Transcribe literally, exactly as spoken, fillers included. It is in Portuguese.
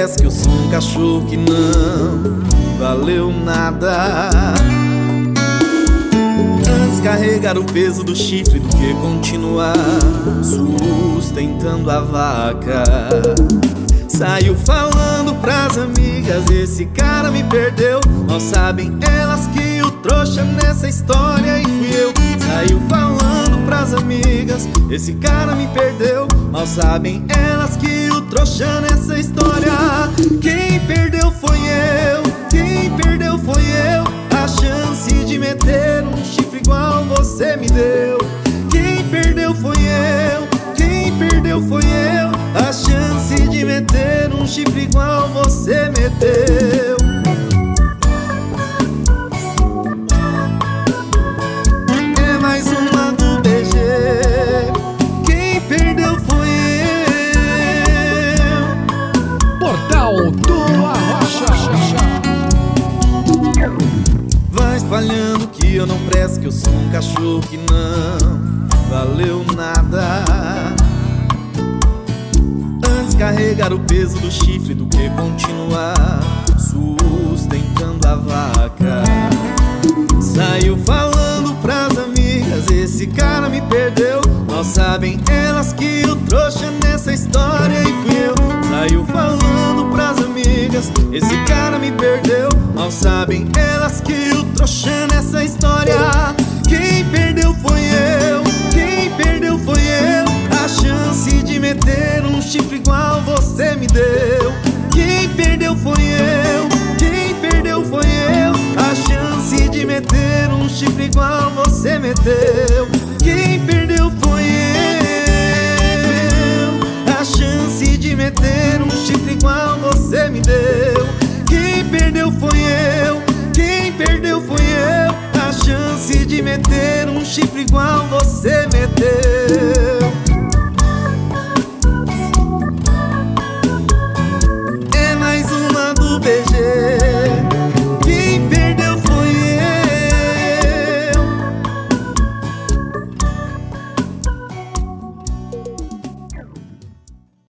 presta, que eu sou um cachorro que não valeu nada. Antes carregar o peso do chifre do que continuar sustentando a vaca. Saiu falando pras amigas, esse cara me perdeu. Mal sabem elas que o trouxa nessa história e fui eu. Saiu falando pras amigas, esse cara me perdeu. Mal sabem elas que o trouxa nessa história. Quem perdeu foi eu, quem perdeu foi eu. A chance de meter um chifre igual você me deu. Quem perdeu foi eu, quem perdeu foi eu. A chance de meter um chifre igual você meteu. É mais uma do B G. Quem perdeu foi eu. Portal do Arrocha. Vai espalhando que eu não presto, que eu sou um cachorro que não valeu nada. Antes carregar o peso do chifre do que continuar sustentando a vaca. Saiu falando pras amigas, esse cara me perdeu. Mal sabem elas que o trouxa nessa história e fui eu. Saiu falando pras amigas, esse cara me perdeu. Mal sabem elas que o trouxa nessa história. Quem perdeu foi eu, quem perdeu foi eu. A chance de meter um chifre igual você me deu. Quem perdeu foi eu, quem perdeu foi eu. A chance de meter um chifre igual você meteu. Quem perdeu foi eu. A chance de meter um chifre igual você me deu. Quem perdeu foi eu, quem perdeu foi eu. A chance de meter um chifre igual você meteu.